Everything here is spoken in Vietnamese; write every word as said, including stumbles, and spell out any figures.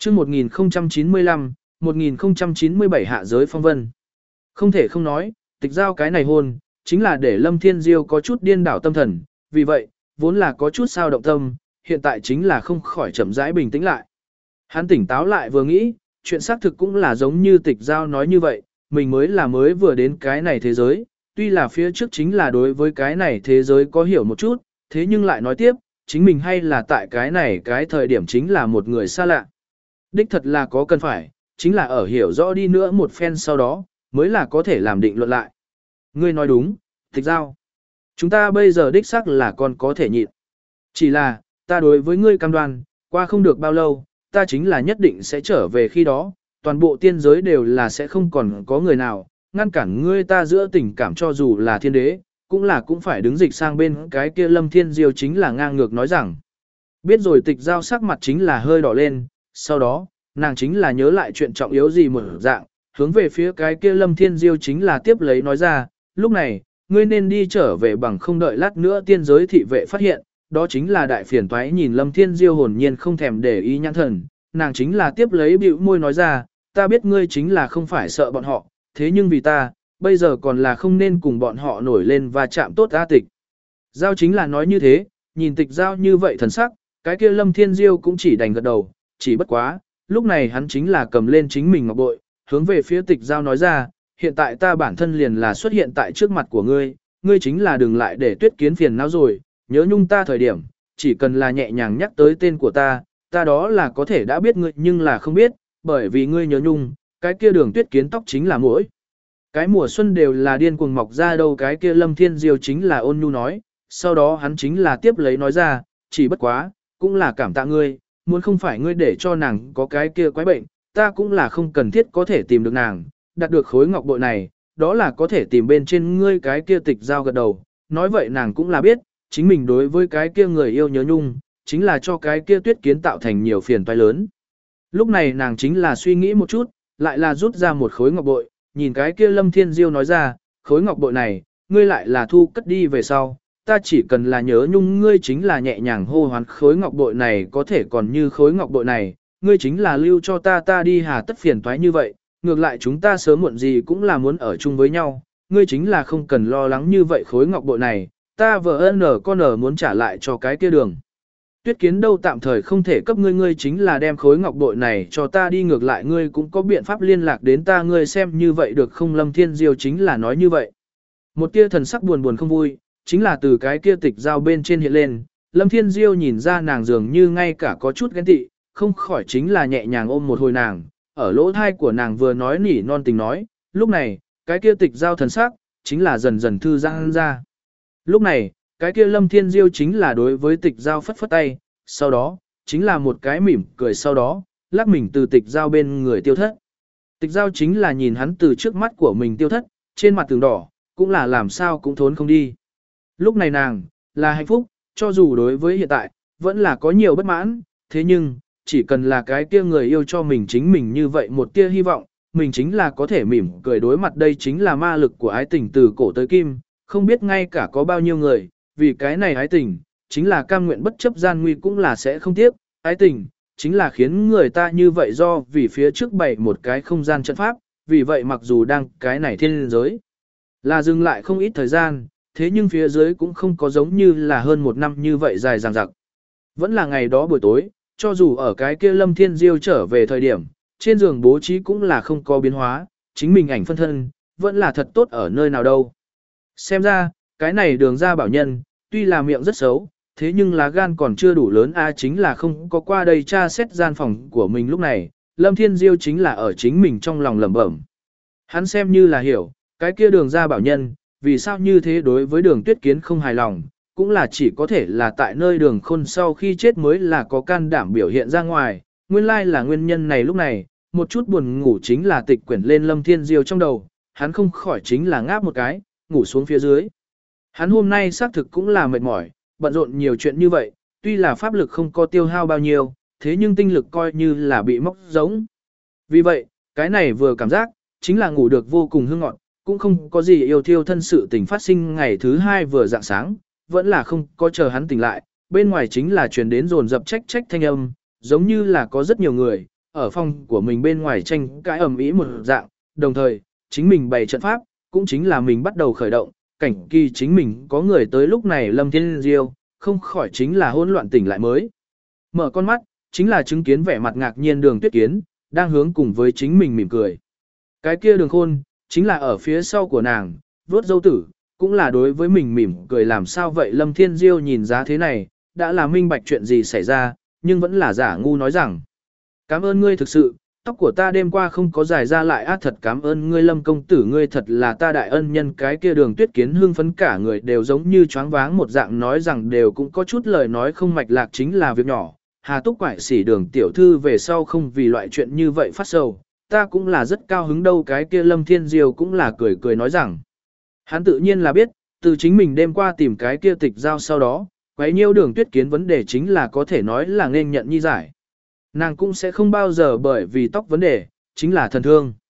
chương một nghìn không trăm chín mươi lăm, một nghìn không trăm chín mươi bảy hạ giới phong vân. Không thể không nói, tịch giao cái này hôn, chính là để Lâm Thiên Diêu có chút điên đảo tâm thần, vì vậy, vốn là có chút sao động tâm, hiện tại chính là không khỏi chậm rãi bình tĩnh lại. Hắn tỉnh táo lại vừa nghĩ, chuyện xác thực cũng là giống như tịch giao nói như vậy, mình mới là mới vừa đến cái này thế giới, tuy là phía trước chính là đối với cái này thế giới có hiểu một chút, thế nhưng lại nói tiếp, chính mình hay là tại cái này cái thời điểm chính là một người xa lạ. Đích thật là có cần phải, chính là ở hiểu rõ đi nữa một phen sau đó, mới là có thể làm định luận lại. Ngươi nói đúng, tịch giao. Chúng ta bây giờ đích xác là còn có thể nhịn. Chỉ là, ta đối với ngươi cam đoan, qua không được bao lâu, ta chính là nhất định sẽ trở về khi đó, toàn bộ tiên giới đều là sẽ không còn có người nào, ngăn cản ngươi ta giữa tình cảm cho dù là thiên đế, cũng là cũng phải đứng dịch sang bên cái kia Lâm Thiên Diêu chính là ngang ngược nói rằng. Biết rồi tịch giao sắc mặt chính là hơi đỏ lên, sau đó, nàng chính là nhớ lại chuyện trọng yếu gì một dạng, hướng về phía cái kia Lâm Thiên Diêu chính là tiếp lấy nói ra, lúc này, ngươi nên đi trở về bằng không đợi lát nữa tiên giới thị vệ phát hiện, đó chính là đại phiền toái nhìn Lâm Thiên Diêu hồn nhiên không thèm để ý nhãn thần, nàng chính là tiếp lấy bĩu môi nói ra, ta biết ngươi chính là không phải sợ bọn họ, thế nhưng vì ta, bây giờ còn là không nên cùng bọn họ nổi lên và chạm tốt A tịch. Giao chính là nói như thế, nhìn tịch giao như vậy thần sắc, cái kia Lâm Thiên Diêu cũng chỉ đành gật đầu, chỉ bất quá, lúc này hắn chính là cầm lên chính mình ngọc bội, hướng về phía tịch giao nói ra, hiện tại ta bản thân liền là xuất hiện tại trước mặt của ngươi, ngươi chính là đừng lại để tuyết kiến phiền não rồi, nhớ nhung ta thời điểm, chỉ cần là nhẹ nhàng nhắc tới tên của ta, ta đó là có thể đã biết ngươi nhưng là không biết, bởi vì ngươi nhớ nhung, cái kia đường tuyết kiến tóc chính là mỗi. Cái mùa xuân đều là điên cuồng mọc ra đâu cái kia Lâm Thiên Diêu chính là ôn nhu nói, sau đó hắn chính là tiếp lấy nói ra, chỉ bất quá, cũng là cảm tạ ngươi, muốn không phải ngươi để cho nàng có cái kia quái bệnh, ta cũng là không cần thiết có thể tìm được nàng, đạt được khối ngọc bội này, đó là có thể tìm bên trên ngươi cái kia tịch giao gật đầu, nói vậy nàng cũng là biết, chính mình đối với cái kia người yêu nhớ nhung, chính là cho cái kia tuyết kiến tạo thành nhiều phiền toái lớn. Lúc này nàng chính là suy nghĩ một chút, lại là rút ra một khối ngọc bội, nhìn cái kia Lâm Thiên Diêu nói ra, khối ngọc bội này, ngươi lại là thu cất đi về sau, ta chỉ cần là nhớ nhung ngươi chính là nhẹ nhàng hô hoán khối ngọc bội này có thể còn như khối ngọc bội này, ngươi chính là lưu cho ta ta đi hà tất phiền toái như vậy, ngược lại chúng ta sớm muộn gì cũng là muốn ở chung với nhau, ngươi chính là không cần lo lắng như vậy khối ngọc bội này, ta vợ nở con nở muốn trả lại cho cái kia đường. Tuyết kiến đâu tạm thời không thể cấp ngươi ngươi chính là đem khối ngọc bội này cho ta đi ngược lại ngươi cũng có biện pháp liên lạc đến ta ngươi xem như vậy được không Lâm Thiên Diêu chính là nói như vậy. Một tia thần sắc buồn buồn không vui, chính là từ cái kia tịch giao bên trên hiện lên, Lâm Thiên Diêu nhìn ra nàng dường như ngay cả có chút ghen tị, không khỏi chính là nhẹ nhàng ôm một hồi nàng, ở lỗ thai của nàng vừa nói nỉ non tình nói, lúc này, cái kia tịch giao thần sắc, chính là dần dần thư giãn ra. Lúc này, cái kia Lâm Thiên Diêu chính là đối với tịch giao phất phất tay, sau đó, chính là một cái mỉm cười sau đó, lắc mình từ tịch giao bên người tiêu thất. Tịch giao chính là nhìn hắn từ trước mắt của mình tiêu thất, trên mặt tường đỏ, cũng là làm sao cũng thốn không đi. Lúc này nàng, là hạnh phúc, cho dù đối với hiện tại, vẫn là có nhiều bất mãn, thế nhưng, chỉ cần là cái kia người yêu cho mình chính mình như vậy một tia hy vọng, mình chính là có thể mỉm cười đối mặt đây chính là ma lực của ái tình từ cổ tới kim, không biết ngay cả có bao nhiêu người, vì cái này ái tình, chính là cam nguyện bất chấp gian nguy cũng là sẽ không tiếc, ái tình, chính là khiến người ta như vậy do vì phía trước bày một cái không gian trận pháp, vì vậy mặc dù đang cái này thiên giới, là dừng lại không ít thời gian, thế nhưng phía dưới cũng không có giống như là hơn một năm như vậy dài dằng dặc. Vẫn là ngày đó buổi tối, cho dù ở cái kia Lâm Thiên Diêu trở về thời điểm, trên giường bố trí cũng là không có biến hóa, chính mình ảnh phân thân, vẫn là thật tốt ở nơi nào đâu. Xem ra, cái này đường ra bảo nhân, tuy là miệng rất xấu, thế nhưng lá gan còn chưa đủ lớn a chính là không có qua đây tra xét gian phòng của mình lúc này, Lâm Thiên Diêu chính là ở chính mình trong lòng lẩm bẩm. Hắn xem như là hiểu, cái kia đường ra bảo nhân, vì sao như thế đối với đường tuyết kiến không hài lòng, cũng là chỉ có thể là tại nơi đường khôn sau khi chết mới là có can đảm biểu hiện ra ngoài, nguyên lai là nguyên nhân này lúc này, một chút buồn ngủ chính là tịch quyển lên Lâm Thiên Diêu trong đầu, hắn không khỏi chính là ngáp một cái, ngủ xuống phía dưới. Hắn hôm nay xác thực cũng là mệt mỏi, bận rộn nhiều chuyện như vậy, tuy là pháp lực không có tiêu hao bao nhiêu, thế nhưng tinh lực coi như là bị móc giống. Vì vậy, cái này vừa cảm giác, chính là ngủ được vô cùng hương ngọt, cũng không có gì yêu thiêu thân sự tình phát sinh ngày thứ hai vừa dạng sáng, vẫn là không có chờ hắn tỉnh lại, bên ngoài chính là truyền đến dồn dập trách trách thanh âm, giống như là có rất nhiều người, ở phòng của mình bên ngoài tranh cãi ầm ĩ một dạng, đồng thời, chính mình bày trận pháp, cũng chính là mình bắt đầu khởi động, cảnh kỳ chính mình có người tới lúc này Lâm Thiên Diêu, không khỏi chính là hỗn loạn tỉnh lại mới. Mở con mắt, chính là chứng kiến vẻ mặt ngạc nhiên Đường Tuyết Kiến, đang hướng cùng với chính mình mỉm cười. Cái kia Đường Khôn, chính là ở phía sau của nàng, vuốt dâu tử, cũng là đối với mình mỉm cười làm sao vậy Lâm Thiên Diêu nhìn giá thế này, đã là minh bạch chuyện gì xảy ra, nhưng vẫn là giả ngu nói rằng. Cảm ơn ngươi thực sự, tóc của ta đêm qua không có dài ra lại á thật cảm ơn ngươi Lâm công tử ngươi thật là ta đại ân nhân cái kia Đường Tuyết Kiến hưng phấn cả người đều giống như choáng váng một dạng nói rằng đều cũng có chút lời nói không mạch lạc chính là việc nhỏ. Hà Túc quải xỉ Đường tiểu thư về sau không vì loại chuyện như vậy phát sầu, ta cũng là rất cao hứng đâu cái kia Lâm Thiên Diêu cũng là cười cười nói rằng. Hắn tự nhiên là biết, từ chính mình đêm qua tìm cái kia tịch giao sau đó, quấy nhiêu Đường Tuyết Kiến vấn đề chính là có thể nói là nên nhận nhi giải. Nàng cũng sẽ không bao giờ bởi vì tóc vấn đề, chính là thần thương.